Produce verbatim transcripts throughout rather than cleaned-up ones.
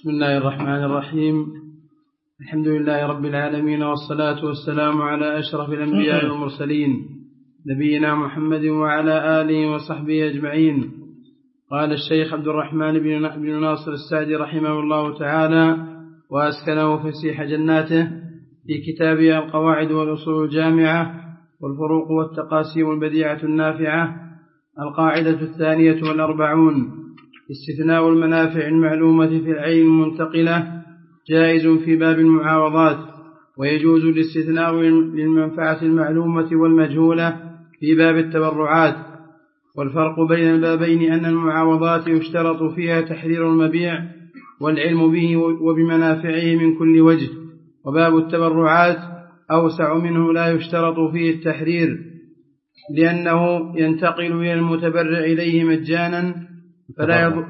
بسم الله الرحمن الرحيم. الحمد لله رب العالمين، والصلاة والسلام على أشرف الأنبياء والمرسلين نبينا محمد وعلى آله وصحبه أجمعين. قال الشيخ عبد الرحمن بن ناصر السعدي رحمه الله تعالى وأسكنه فسيح جناته في كتابه القواعد والأصول الجامعة والفروق والتقاسيم البديعة النافعة. القاعدة الثانية والأربعون: استثناء المنافع المعلومة في العين المنتقلة جائز في باب المعاوضات، ويجوز الاستثناء للمنفعة المعلومة والمجهولة في باب التبرعات. والفرق بين البابين أن المعاوضات يشترط فيها تحرير المبيع والعلم به وبمنافعه من كل وجه، وباب التبرعات أوسع منه، لا يشترط فيه التحرير لأنه ينتقل إلى المتبرع إليه مجانا فلا يضر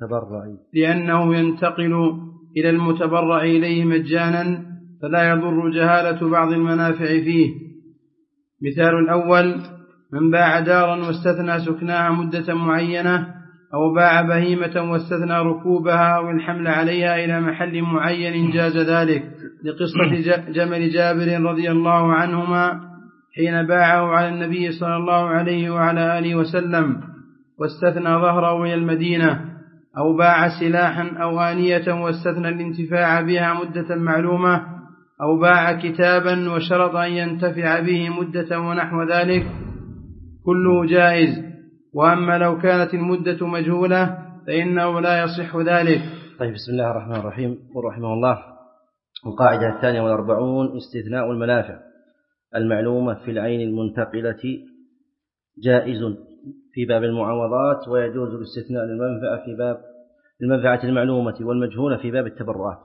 لأنه ينتقل إلى المتبرع إليه مجانا فلا يضر جهالة بعض المنافع فيه. مثال الأول: من باع دارا واستثنى سكناها مدة معينة، أو باع بهيمة واستثنى ركوبها أو الحمل عليها إلى محل معين جاز ذلك، لقصة جمل جابر رضي الله عنهما حين باعه على النبي صلى الله عليه وعلى آله وسلم واستثنى ظهره إلى المدينة. أو باع سلاحا أو آنية واستثنى الانتفاع بها مدة معلومة، أو باع كتابا وشرط أن ينتفع به مدة ونحو ذلك، كله جائز. وأما لو كانت المدة مجهولة فإنه لا يصح ذلك. طيب، بسم الله الرحمن الرحيم. ورحمه الله. القاعدة الثانية والأربعون: استثناء المنافع المعلومة في العين المنتقلة جائز في باب المعاوضات، ويجوز الاستثناء للمنفعة في باب المنفعة المعلومة والمجهولة في باب التبرعات.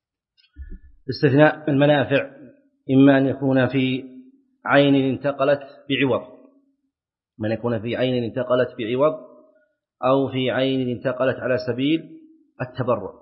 استثناء المنافع إما أن يكون في عين انتقلت بعوض، من يكون في عين انتقلت بعوض أو في عين انتقلت على سبيل التبرع.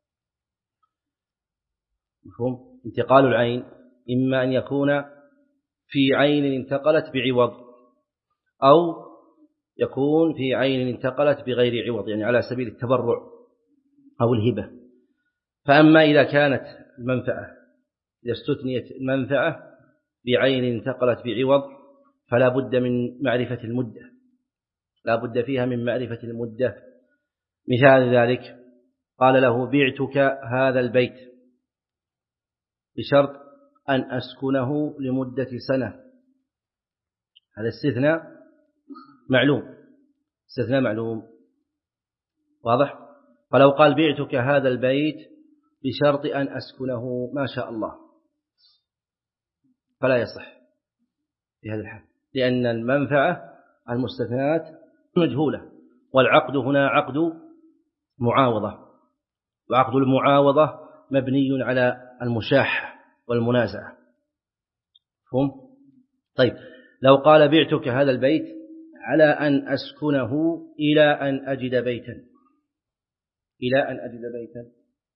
مفهوم؟ انتقال العين إما أن يكون في عين انتقلت بعوض أو يكون في عين انتقلت بغير عوض، يعني على سبيل التبرع أو الهبة. فأما إذا كانت المنفعة إذا استثنيت المنفعة بعين انتقلت بعوض فلا بد من معرفة المدة، لا بد فيها من معرفة المدة. مثال ذلك: قال له: بعتك هذا البيت بشرط أن أسكنه لمدة سنة. هذا استثناء معلوم، استثناء معلوم واضح. فلو قال: بعتك هذا البيت بشرط أن أسكنه ما شاء الله، فلا يصح في هذا الحال، لأن المنفعة المستثنات مجهولة، والعقد هنا عقد معاوضة، وعقد المعاوضة مبني على المشاحة والمنازعة. فهم؟ طيب، لو قال: بعتك هذا البيت على أن أسكنه إلى أن أجد بيتا، إلى أن أجد بيتا،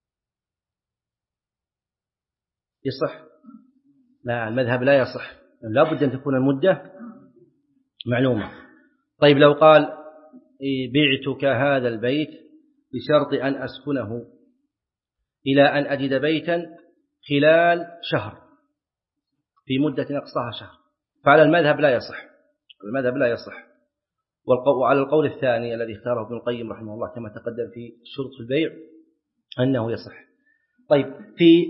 يصح؟ لا، المذهب لا يصح، لا بد أن تكون المدة معلومة. طيب، لو قال: بعتك هذا البيت بشرط أن أسكنه إلى أن أجد بيتا خلال شهر، في مدة أقصاها شهر، فعلى المذهب لا يصح، المذهب لا يصح. وعلى القول الثاني الذي اختاره ابن القيم رحمه الله كما تقدم في شروط البيع أنه يصح. طيب، في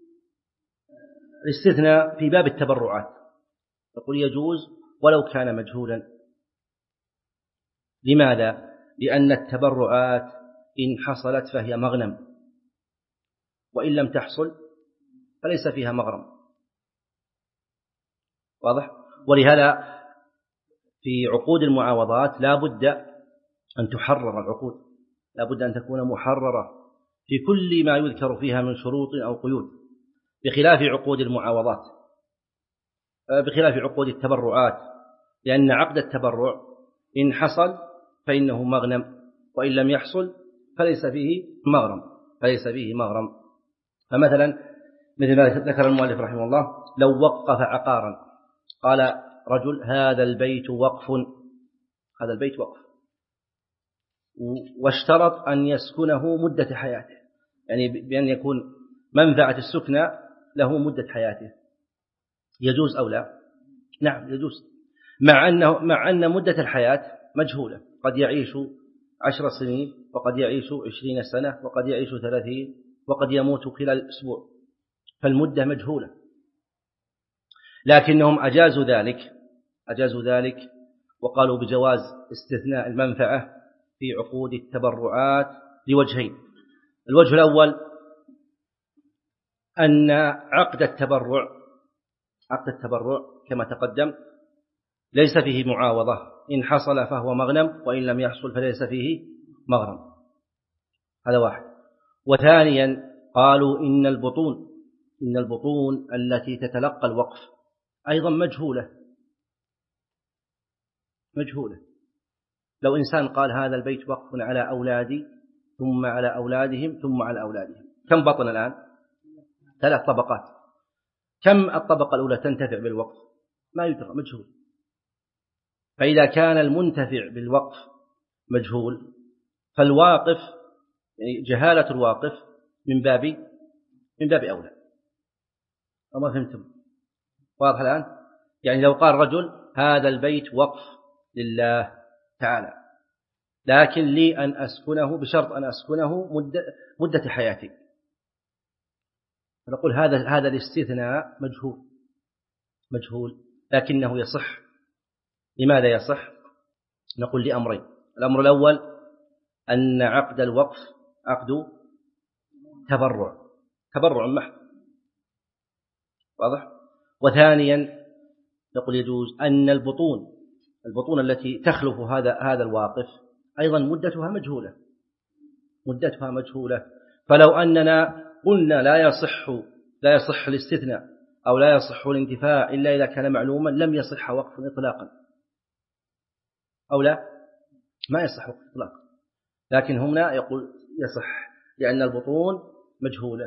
الاستثناء في باب التبرعات يقول يجوز ولو كان مجهولا. لماذا؟ لأن التبرعات إن حصلت فهي مغنم، وإن لم تحصل فليس فيها مغرم، واضح؟ ولهذا في عقود المعاوضات لا بد أن تحرر العقود، لا بد أن تكون محررة في كل ما يذكر فيها من شروط أو قيود، بخلاف عقود المعاوضات، بخلاف عقود التبرعات، لأن عقد التبرع إن حصل فإنه مغنم، وإن لم يحصل فليس فيه مغرم، فليس فيه مغرم. فمثلا مثل ما ذكر المؤلف رحمه الله: لو وقف عقارا، قال رجل: هذا البيت وقف، هذا البيت وقف، واشترط أن يسكنه مدة حياته، يعني بأن يكون منفعة السكنى له مدة حياته، يجوز أو لا؟ نعم يجوز، مع أنه مع أن مدة الحياة مجهولة، قد يعيش عشر سنين وقد يعيش عشرين سنة وقد يعيش ثلاثين وقد يموت خلال أسبوع، فالمدة مجهولة، لكنهم أجازوا ذلك أجازوا ذلك وقالوا بجواز استثناء المنفعة في عقود التبرعات لوجهين. الوجه الأول أن عقد التبرع عقد التبرع كما تقدم ليس فيه معاوضة، إن حصل فهو مغنم وإن لم يحصل فليس فيه مغرم، هذا واحد. وثانيا قالوا إن البطون إن البطون التي تتلقى الوقف أيضا مجهولة مجهولة لو إنسان قال هذا البيت وقف على أولادي ثم على أولادهم ثم على أولادهم، كم بطن الآن؟ ثلاث طبقات، كم الطبقة الأولى تنتفع بالوقف؟ ما يدرى، مجهول. فإذا كان المنتفع بالوقف مجهول فالواقف يعني جهالة الواقف من باب من باب أولى. أما فهمتم؟ واضح الآن؟ يعني لو قال رجل هذا البيت وقف لله تعالى لكن لي أن أسكنه بشرط أن أسكنه مدة, مدة حياتي، نقول هذا هذا الاستثناء مجهول مجهول لكنه يصح. لماذا يصح؟ نقول لأمرين. الأمر الأول أن عقد الوقف عقد تبرع تبرع محض، واضح. وثانيا نقول يجوز أن البطون البطون التي تخلف هذا هذا الواقف أيضا مدتها مجهولة مدتها مجهولة فلو أننا قلنا لا يصح لا يصح الاستثناء أو لا يصح الانتفاع إلا إذا كان معلوما لم يصح وقف إطلاقا، أو لا ما يصح وقف إطلاقا، لكن هنا يقول يصح لأن البطون مجهولة.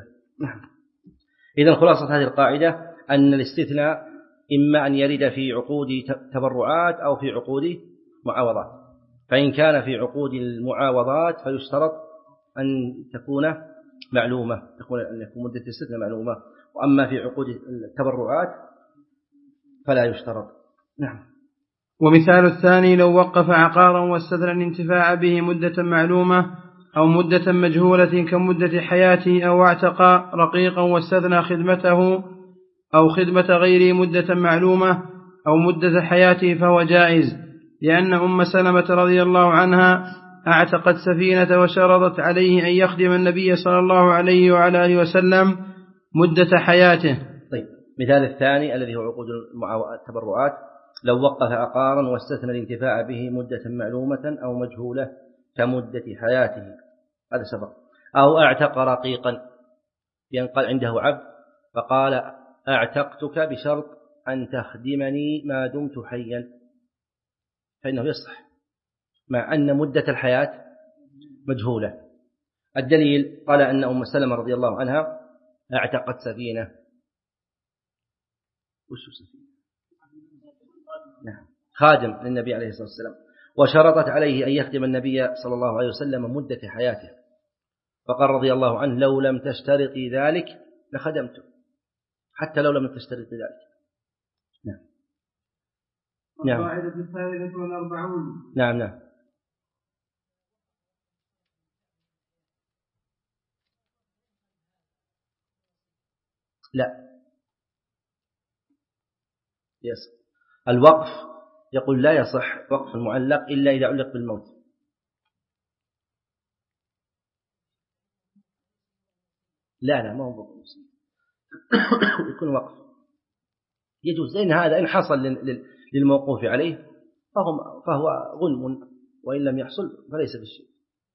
إذن خلاصة هذه القاعدة أن الاستثناء إما أن يرد في عقود تبرعات أو في عقود معاوضات، فإن كان في عقود المعاوضات فيشترط أن تكون معلومة تكون أن يكون مدة الاستثناء معلومة، وأما في عقود التبرعات فلا يشترط. نعم. ومثال الثاني لو وقف عقارا واستثنى الانتفاع به مدة معلومة أو مدة مجهولة كمدة حياته، أو اعتق رقيقا واستثنى خدمته أو خدمة غيره مدة معلومة أو مدة حياته فهو جائز، لأن أم سلمة رضي الله عنها اعتقت سفينة وشرطت عليه أن يخدم النبي صلى الله عليه وعلى آله وسلم مدة حياته. طيب، مثال الثاني الذي هو عقود التبرعات لو وقف عقارا واستثنى الانتفاع به مدة معلومة أو مجهولة كمدة حياته، هذا سبق. أو اعتق رقيقا بأن قال عنده عبد فقال اعتقتك بشرط أن تخدمني ما دمت حيا، فإنه يصح مع أن مدة الحياة مجهولة. الدليل قال أن أم سلمة رضي الله عنها اعتقت سفينة. وش سفينة؟ نعم، خادم للنبي عليه الصلاة والسلام، وشرطت عليه أن يخدم النبي صلى الله عليه وسلم مدة حياته، فقال رضي الله عنه لو لم تشترطي ذلك لخدمته، حتى لو لم تشترطي ذلك. نعم. نعم. القاعدة الثالثة والأربعون. نعم نعم. لا، يس. الوقف يقول لا يصح وقف المعلق إلا إذا علق بالموت. لا لا ما هو وقف يكون وقف يجوز، لأن هذا إن حصل للموقوف عليه فهو, فهو غنم، وإن لم يحصل فليس بالشيء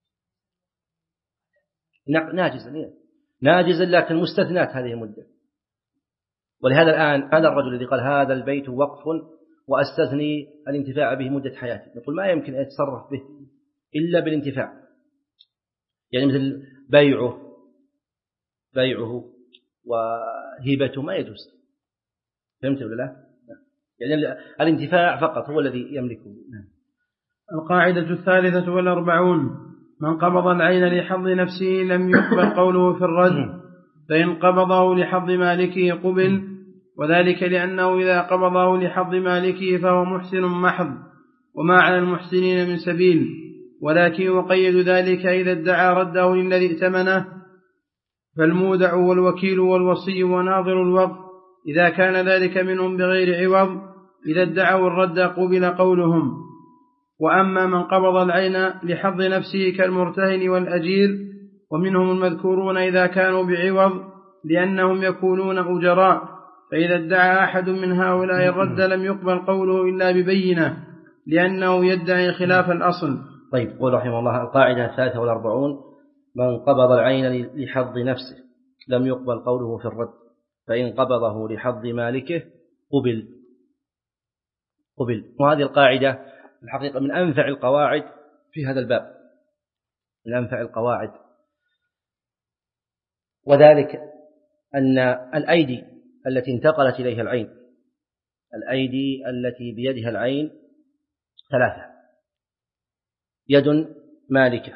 ناجزا ناجزا لكن مستثنات هذه المدة. ولهذا الآن هذا الرجل الذي قال هذا البيت وقف وأستثني الانتفاع به مدة حياتي، يقول ما يمكن أن يتصرف به إلا بالانتفاع، يعني مثل بيعه بيعه وهبته ما يجوز. فهمت ولا لا؟ يعني الانتفاع فقط هو الذي يملكه. القاعدة الثالثة والأربعون من قبض العين لحظ نفسه لم يقبل قوله في الرد، فإن قبضه لحظ مالكه قبل، وذلك لأنه إذا قبضه لحظ مالكه فهو محسن محض، وما على المحسنين من سبيل، ولكن يقيد ذلك إذا ادعى رده للذي ائتمنه، فالمودع والوكيل والوصي وناظر الوقف إذا كان ذلك منهم بغير عوض إذا ادعوا الرد قبل قولهم. وأما من قبض العين لحظ نفسه كالمرتهن والأجير، ومنهم المذكورون إذا كانوا بعوض لأنهم يكونون أجراء، فإذا ادعى أحد من هؤلاء الرد لم يقبل قوله إلا ببينة، لأنه يدعي خلاف الأصل. طيب، قول رحمه الله: القاعدة الثالثة والأربعون: من قبض العين لحظ نفسه لم يقبل قوله في الرد، فإن قبضه لحظ مالكه قبل قبل وهذه القاعدة الحقيقة من أنفع القواعد في هذا الباب، من أنفع القواعد، وذلك أن الأيدي التي انتقلت إليها العين، الأيدي التي بيدها العين ثلاثة: يد مالكة،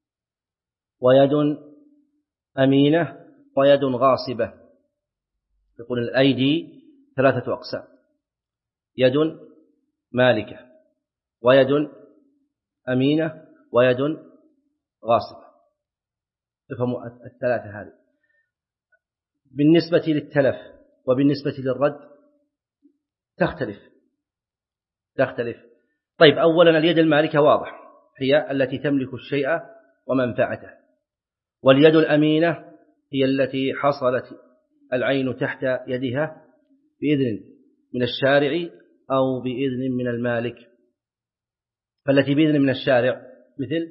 ويد أمينة، ويد غاصبة. يقول الأيدي ثلاثة أقسام: يد مالكة، ويد أمينة، ويد غاصبة. تفهموا الثلاثة هذه. بالنسبة للتلف وبالنسبة للرد تختلف تختلف طيب، أولا اليد المالكة واضح، هي التي تملك الشيء ومنفعته، واليد الأمينة هي التي حصلت العين تحت يدها بإذن من الشارع أو بإذن من المالك. فالتي بإذن من الشارع مثل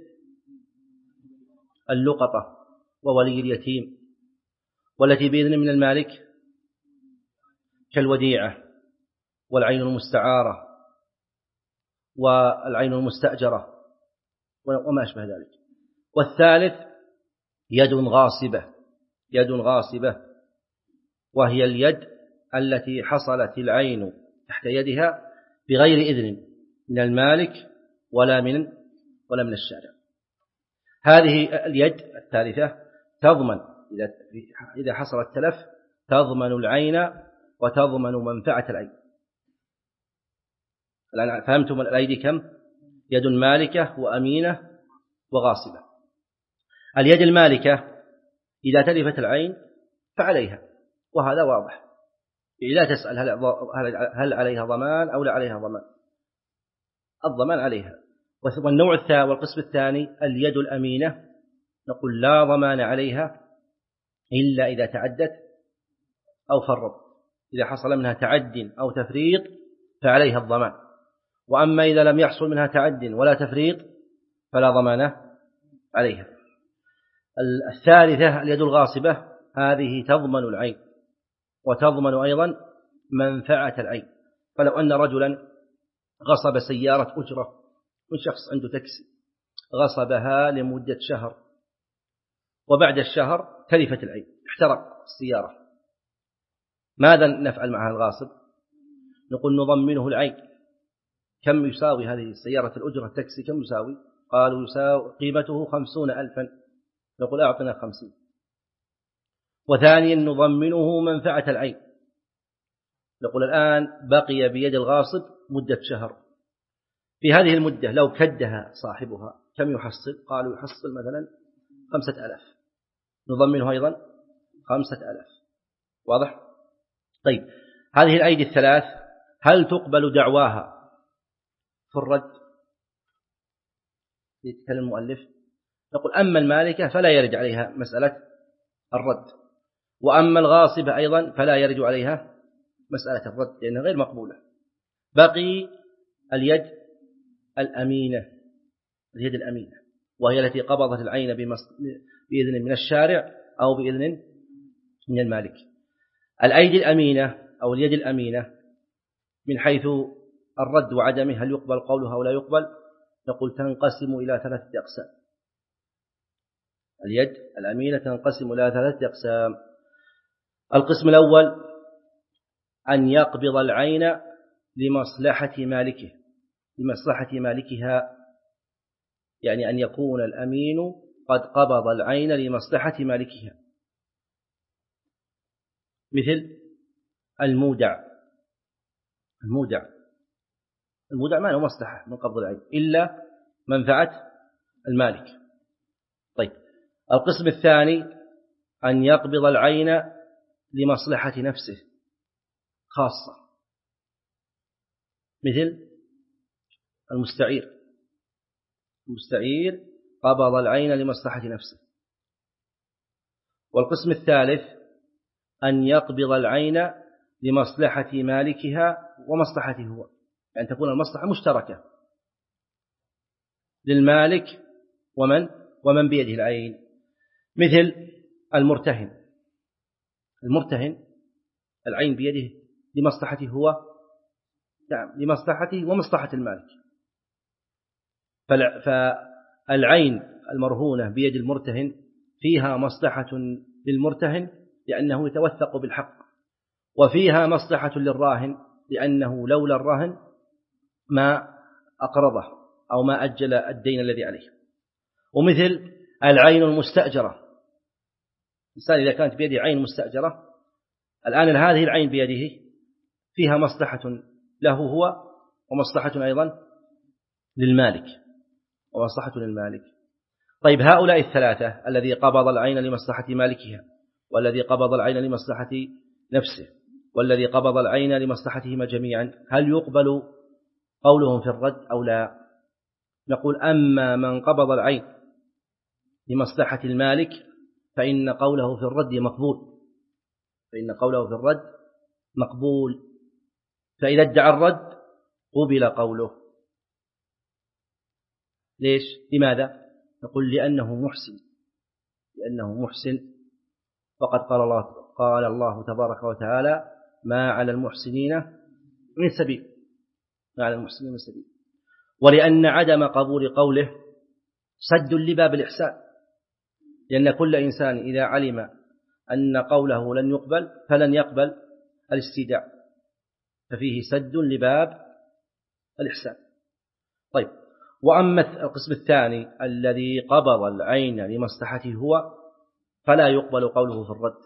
اللقطة وولي اليتيم، والتي بإذن من المالك كالوديعة والعين المستعارة والعين المستأجرة وما أشبه ذلك. والثالث يد غاصبة، يد غاصبة وهي اليد التي حصلت العين تحت يدها بغير إذن من المالك ولا من ولا من الشارع. هذه اليد الثالثة تضمن إذا حصل التلف، تضمن العين وتضمن منفعة العين. الآن فهمتم الأيدي كم؟ يد مالكة وأمينة وغاصبة. اليد المالكة إذا تلفت العين فعليها، وهذا واضح، لا تسأل هل عليها ضمان أو لا عليها ضمان، الضمان عليها. والنوع الثاني والقسم الثاني اليد الأمينة، نقول لا ضمان عليها إلا إذا تعدت أو فرط، إذا حصل منها تعد أو تفريط فعليها الضمان. وأما إذا لم يحصل منها تعد ولا تفريط فلا ضمان عليها. الثالثة اليد الغاصبة، هذه تضمن العين وتضمن أيضا منفعة العين. فلو أن رجلا غصب سيارة أجرة من شخص عنده تاكسي، غصبها لمدة شهر، وبعد الشهر تلفت العين، احترق السيارة، ماذا نفعل مع الغاصب؟ نقول نضمنه العين. كم يساوي هذه السيارة الأجرة التاكسي؟ كم يساوي؟ قالوا يساوي قيمته خمسون ألفا، نقول أعطنا خمسين. وثانيا نضمنه منفعة العين، نقول الآن بقي بيد الغاصب مدة شهر، في هذه المدة لو كدها صاحبها كم يحصل؟ قالوا يحصل مثلا خمسة ألاف، نضمنه أيضا خمسة ألاف. واضح؟ طيب، هذه الأيدي الثلاث هل تقبل دعواها في الرد؟ يتكلم المؤلف، نقول أما المالكة فلا يرد عليها مسألة الرد، وأما الغاصبة أيضا فلا يرد عليها مسألة الرد لأنها غير مقبولة. بقي اليد الأمينة، اليد الأمينة وهي التي قبضت العين بإذن من الشارع أو بإذن من المالك. الأيدي الأمينة أو اليد الأمينة من حيث الرد وعدمه، هل يقبل قولها ولا يقبل؟ نقول تنقسم إلى ثلاثة أقسام. اليد الأمينة تنقسم إلى ثلاثة أقسام. القسم الأول أن يقبض العين لمصلحة مالكه، لمصلحة مالكها يعني أن يكون الأمين قد قبض العين لمصلحة مالكها، مثل المودع. المودع المودع ما له مصلحة من قبض العين إلا منفعة المالك. طيب، القسم الثاني أن يقبض العين لمصلحة نفسه خاصة، مثل المستعير. المستعير قبض العين لمصلحة نفسه. والقسم الثالث أن يقبض العين لمصلحة مالكها ومصلحته هو، يعني تكون المصلحة مشتركة للمالك ومن ومن بيده العين، مثل المرتهن. المرتهن العين بيده لمصلحته هو، نعم، لمصلحته ومصلحة المالك. فالعين المرهونة بيد المرتهن فيها مصلحة للمرتهن لأنه يتوثق بالحق، وفيها مصلحة للراهن لأنه لولا الرهن ما أقرضه أو ما أجل الدين الذي عليه. ومثل العين المستأجرة، الإنسان إذا كانت بيده عين مستأجرة، الآن هذه العين بيده فيها مصلحة له هو ومصلحة أيضا للمالك ومصلحة للمالك. طيب، هؤلاء الثلاثة، الذي قبض العين لمصلحة مالكها، والذي قبض العين لمصلحة نفسه، والذي قبض العين لمصلحتهما جميعا، هل يقبل قولهم في الرد أو لا؟ نقول: أما من قبض العين لمصلحة المالك فإن قوله في الرد مقبول، فإن قوله في الرد مقبول، فإذا ادعى الرد قبل قوله. ليش؟ لماذا؟ نقول: لأنه محسن، لأنه محسن، وقد قال الله قال الله تبارك وتعالى: ما على المحسنين من سبيل، ما على المحسنين من سبيل. ولأن عدم قبول قوله سد لباب الإحسان، لأن كل إنسان إذا علم أن قوله لن يقبل فلن يقبل الاستيداع، ففيه سد لباب الإحسان. طيب، وأما القسم الثاني الذي قبض العين لمصلحته هو فلا يقبل قوله في الرد،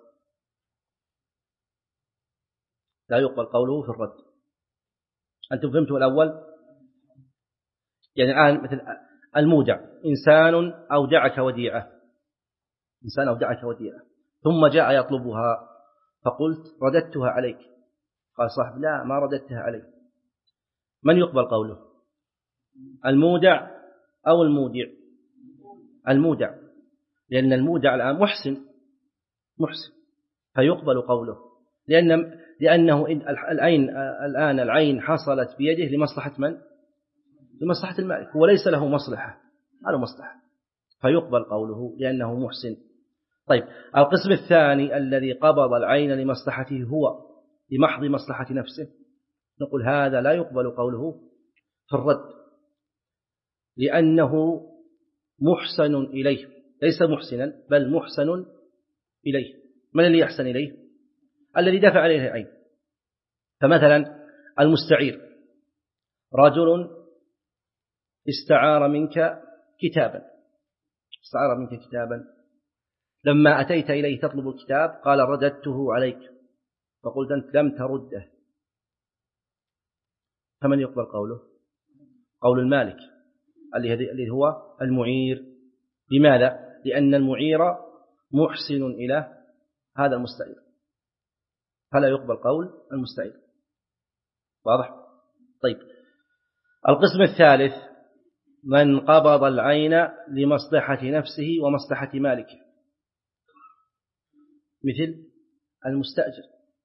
لا يقبل قوله في الرد. أنتم فهمتوا الأول؟ يعني الآن مثل المودع، إنسان أودعك وديعة، إنسان أودعك وديعة ثم جاء يطلبها فقلت رددتها عليك، قال صاحب: لا، ما رددتها عليك. من يقبل قوله؟ المودع أو المودع؟ المودع، لأن المودع الآن محسن محسن فيقبل قوله، لأن لأنه العين الآن العين حصلت بيده لمصلحة من؟ لمصلحة المالك، وليس له مصلحة، ما له مصلحة، فيقبل قوله لأنه محسن. طيب، القسم الثاني الذي قبض العين لمصلحته هو لمحض مصلحة نفسه، نقول: هذا لا يقبل قوله في الرد، لأنه محسن إليه، ليس محسنا بل محسن إليه. من اللي يحسن إليه؟ الذي دفع عليه العين. فمثلا المستعير، رجل استعار منك كتابا استعار منك كتابا لما أتيت إليه تطلب الكتاب قال: رددته عليك، فقلت أنت لم ترده، فمن يقبل قوله؟ قول المالك الذي هو المعير. لماذا؟ لأن المعير محسن إلى هذا المستعير، فلا يقبل قول المستعير. واضح؟ طيب، القسم الثالث من قبض العين لمصلحة نفسه ومصلحة مالكه، مثل المستأجر.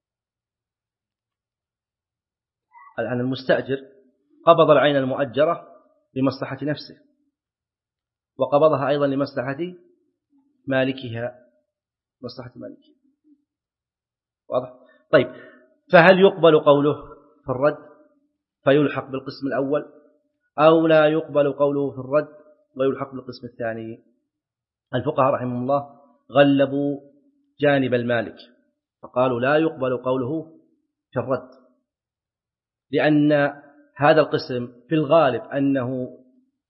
الآن المستأجر قبض العين المؤجرة لمصلحة نفسه، وقبضها أيضا لمصلحة مالكها، مصلحة مالكها. واضح؟ طيب، فهل يقبل قوله في الرد فيلحق بالقسم الأول، أو لا يقبل قوله في الرد ويلحق بالقسم الثاني؟ الفقهاء رحمهم الله غلبوا جانب المالك فقالوا: لا يقبل قوله في الرد، لأن هذا القسم في الغالب أنه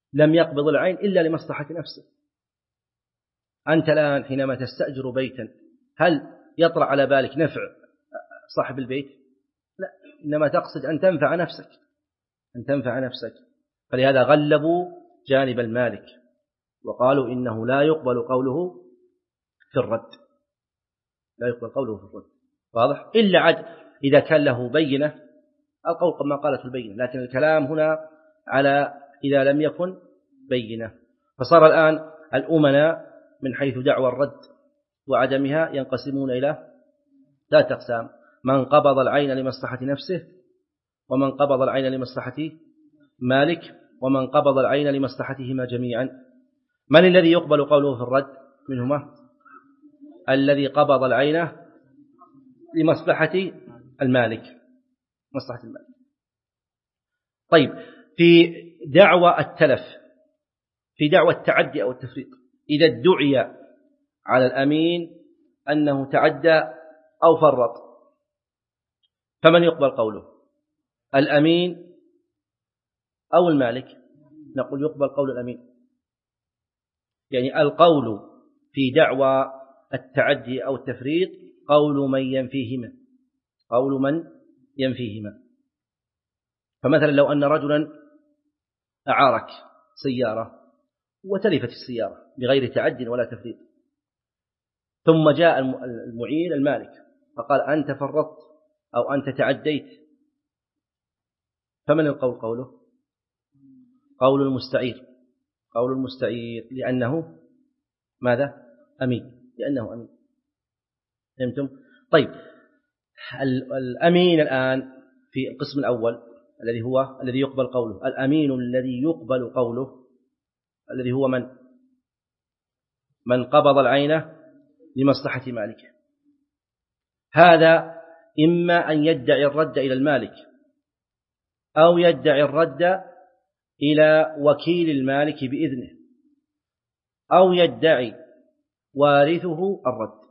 لم يقبض العين إلا لمصلحة نفسه. أنت الآن حينما تستأجر بيتا هل يطرأ على بالك نفع صاحب البيت؟ لا، إنما تقصد أن تنفع نفسك، أن تنفع نفسك. فلهذا غلبوا جانب المالك وقالوا إنه لا يقبل قوله في الرد، لا يقبل قوله في الرد، واضح؟ إلا عد إذا كان له بينة، القول كما قالت البينة، لكن الكلام هنا على إذا لم يكن بينة. فصار الآن الأمناء من حيث دعوى الرد وعدمها ينقسمون إلى ثلاثة أقسام: من قبض العين لمصلحة نفسه، ومن قبض العين لمصلحة مالك، ومن قبض العين لمصلحتهما جميعا. من الذي يقبل قوله في الرد منهما؟ الذي قبض العين لمصلحة المالك، مصلحة المالك. طيب، في دعوى التلف، في دعوى التعدي أو التفريط، إذا ادعي على الأمين أنه تعدى أو فرط، فمن يقبل قوله؟ الأمين أو المالك؟ نقول يقبل قول الأمين. يعني القول في دعوى التعدي أو التفريط قول من ينفيهما، قول من ينفيهما. فمثلا لو أن رجلا أعارك سيارة وتلفت السيارة بغير تعد ولا تفريط، ثم جاء المعين المالك فقال أنت فرطت أو أنت تعديت، فمن القول قوله؟ قول المستعير، قول المستعير، لأنه ماذا؟ أمين، لأنه أمين. فهمتم؟ طيب، الأمين الآن في القسم الأول الذي هو الذي يقبل قوله، الأمين الذي يقبل قوله الذي هو من؟ من قبض العين لمصلحة مالكه. هذا إما أن يدعي الرد إلى المالك أو يدعي الرد إلى وكيل المالك بإذنه، أو يدعي وارثه الرد.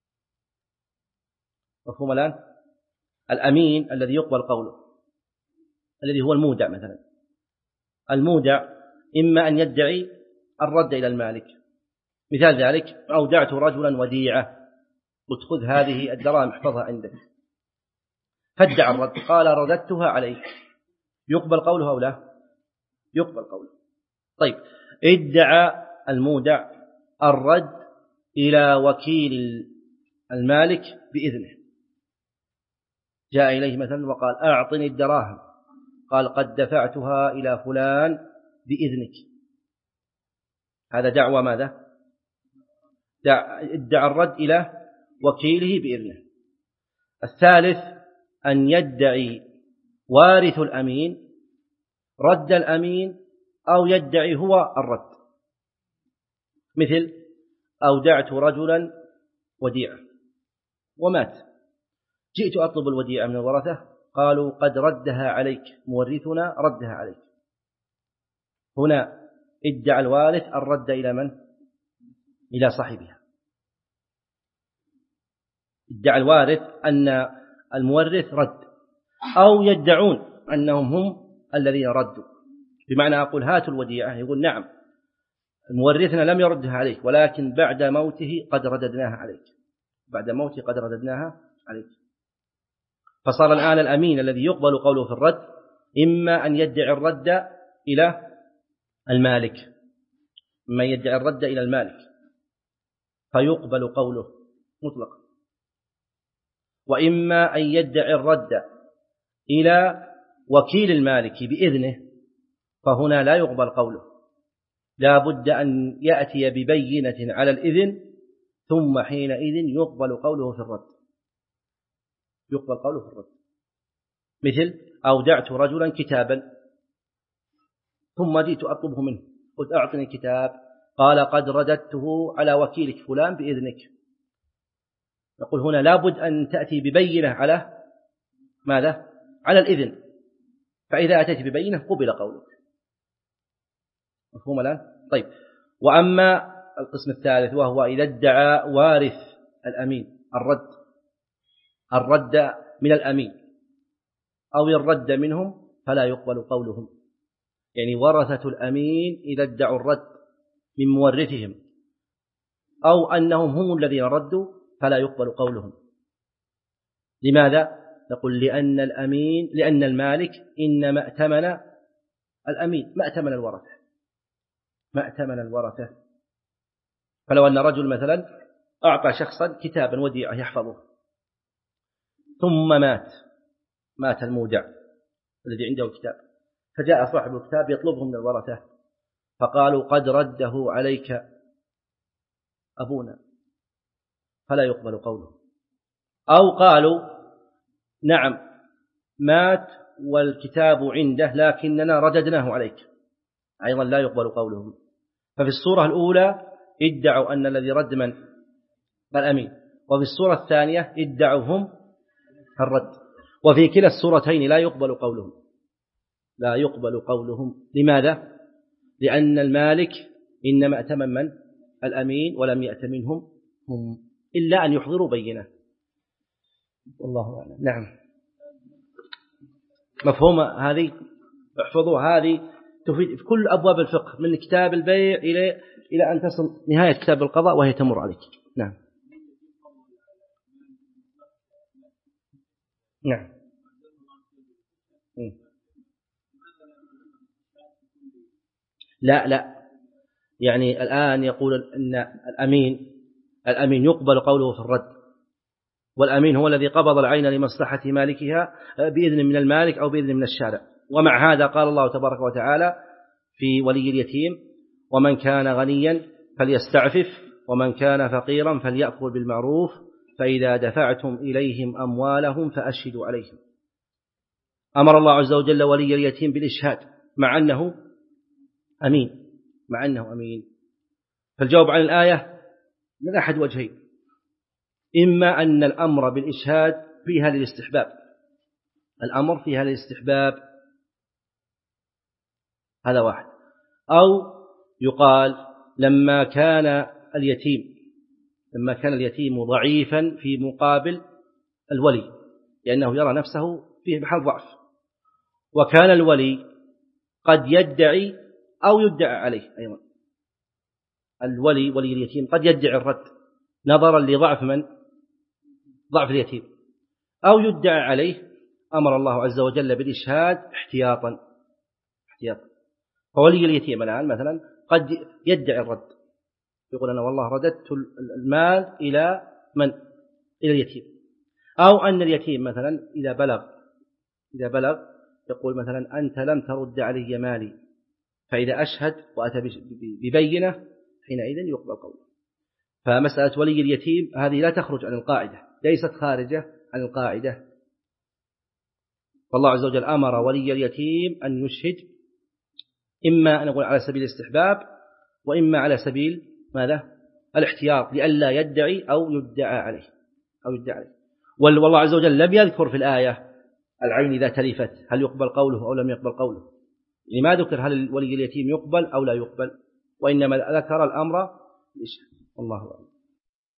مفهوم الآن؟ الأمين الذي يقبل قوله الذي هو المودع، مثلا المودع إما أن يدعي الرد إلى المالك، مثال ذلك: أودعت رجلا وديعة قلت خذ هذه الدراهم احفظها عندك، فادعى الرد قال رددتها عليك، يقبل قوله أو لا؟ يقبل قوله. طيب، ادعى المودع الرد إلى وكيل المالك بإذنه، جاء إليه مثلا وقال أعطني الدراهم، قال قد دفعتها إلى فلان بإذنك، هذا دعوى ماذا؟ ادعى الرد إلى وكيله بإذنه. الثالث أن يدعي وارث الأمين رد الأمين أو يدعي هو الرد، مثل أودعت رجلا وديعة ومات، جئت أطلب الوديعة من الورثة قالوا قد ردها عليك، مورثنا ردها عليك. هنا ادعى الوارث الرد إلى من؟ إلى صاحبها. ادعى الوارث أن المورث رد، أو يدعون أنهم هم الذين ردوا، بمعنى أقول هاتوا الوديعة، يقول نعم مورثنا لم يردها عليك ولكن بعد موته قد رددناها عليك، بعد موته قد رددناها عليك. فصار الآن الأمين الذي يقبل قوله في الرد إما أن يدعي الرد إلى المالك، إما يدعي الرد إلى المالك فيقبل قوله مطلقا، وإما أن يدعي الرد إلى وكيل المالك بإذنه، فهنا لا يقبل قوله، لا بد أن يأتي ببينة على الإذن، ثم حينئذ يقبل قوله في الرد، يقبل قوله في الرد. مثل أودعت رجلا كتابا ثم جئت أطلبه منه قلت أعطني كتاب، قال قد رددته على وكيلك فلان بإذنك. نقول هنا لابد أن تأتي ببينة على ماذا؟ على الإذن، فإذا أتيت ببينة قبل قولك. مفهوم الآن؟ طيب، وأما القسم الثالث وهو إذا ادعى وارث الأمين الرد الرد من الأمين أو الرد منهم فلا يقبل قولهم، يعني ورثة الأمين إذا ادعوا الرد من مورثهم أو أنهم هم الذين ردوا فلا يقبل قولهم. لماذا؟ نقول لأن الأمين لأن المالك إنما ائتمن الأمين ما ائتمن الورثة ما ائتمن الورثة. فلو أن رجل مثلا أعطى شخصا كتابا وديعة يحفظه ثم مات مات المودع الذي عنده الكتاب، فجاء صاحب الكتاب يطلبه من الورثة فقالوا قد رده عليك أبونا فلا يقبل قوله. أو قالوا نعم مات والكتاب عنده لكننا رددناه عليك، أيضا لا يقبل قولهم. ففي الصورة الأولى ادعوا أن الذي رد من الأمين، وفي الصورة الثانية ادعوا هم الرد، وفي كلا الصورتين لا يقبل قولهم لا يقبل قولهم. لماذا؟ لأن المالك إنما ائتمن من الأمين ولم يأتمنهم هم إلا أن يحضروا بينة. والله أعلم. نعم مفهوم هذه، احفظوا هذه تفيد في كل أبواب الفقه من كتاب البيع إلى إلى أن تصل نهاية كتاب القضاء وهي تمر عليك. نعم نعم لا لا يعني الآن يقول أن الأمين الأمين يقبل قوله في الرد، والأمين هو الذي قبض العين لمصلحة مالكها بإذن من المالك أو بإذن من الشارع. ومع هذا قال الله تبارك وتعالى في ولي اليتيم ومن كان غنيا فليستعفف ومن كان فقيرا فليأكل بالمعروف فإذا دفعتم إليهم أموالهم فأشهدوا عليهم. أمر الله عز وجل ولي اليتيم بالإشهاد مع أنه أمين مع أنه أمين. فالجواب عن الآية من أحد وجهين، إما أن الأمر بالإشهاد فيها للاستحباب الأمر فيها للاستحباب هذا واحد، أو يقال لما كان اليتيم لما كان اليتيم ضعيفا في مقابل الولي لأنه يرى نفسه فيه بحال ضعف، وكان الولي قد يدعي أو يدعى عليه أيضا. الولي ولي اليتيم قد يدعي الرد نظرا لضعف من ضعف اليتيم أو يدعى عليه. أمر الله عز وجل بالإشهاد احتياطا احتياطا فولي اليتيم الآن مثلا قد يدعي الرد يقول أنا والله رددت المال إلى من إلى اليتيم، أو أن اليتيم مثلا إذا بلغ إذا بلغ يقول مثلا أنت لم ترد علي مالي، فإذا أشهد وأتى ببينة حينئذ يقبل قوله. فمسألة ولي اليتيم هذه لا تخرج عن القاعدة، ليست خارجة عن القاعدة. فالله عز وجل أمر ولي اليتيم أن يشهد إما أن نقول على سبيل الاستحباب وإما على سبيل ماذا الاحتياط لئلا يدعي أو يدعى عليه أو يدعى عليه. والله عز وجل لم يذكر في الآية العين إذا تلفت هل يقبل قوله أو لم يقبل قوله، يعني ما ذكر هل ولي اليتيم يقبل أو لا يقبل، وإنما ذكر الأمر ليش. الله أعلم.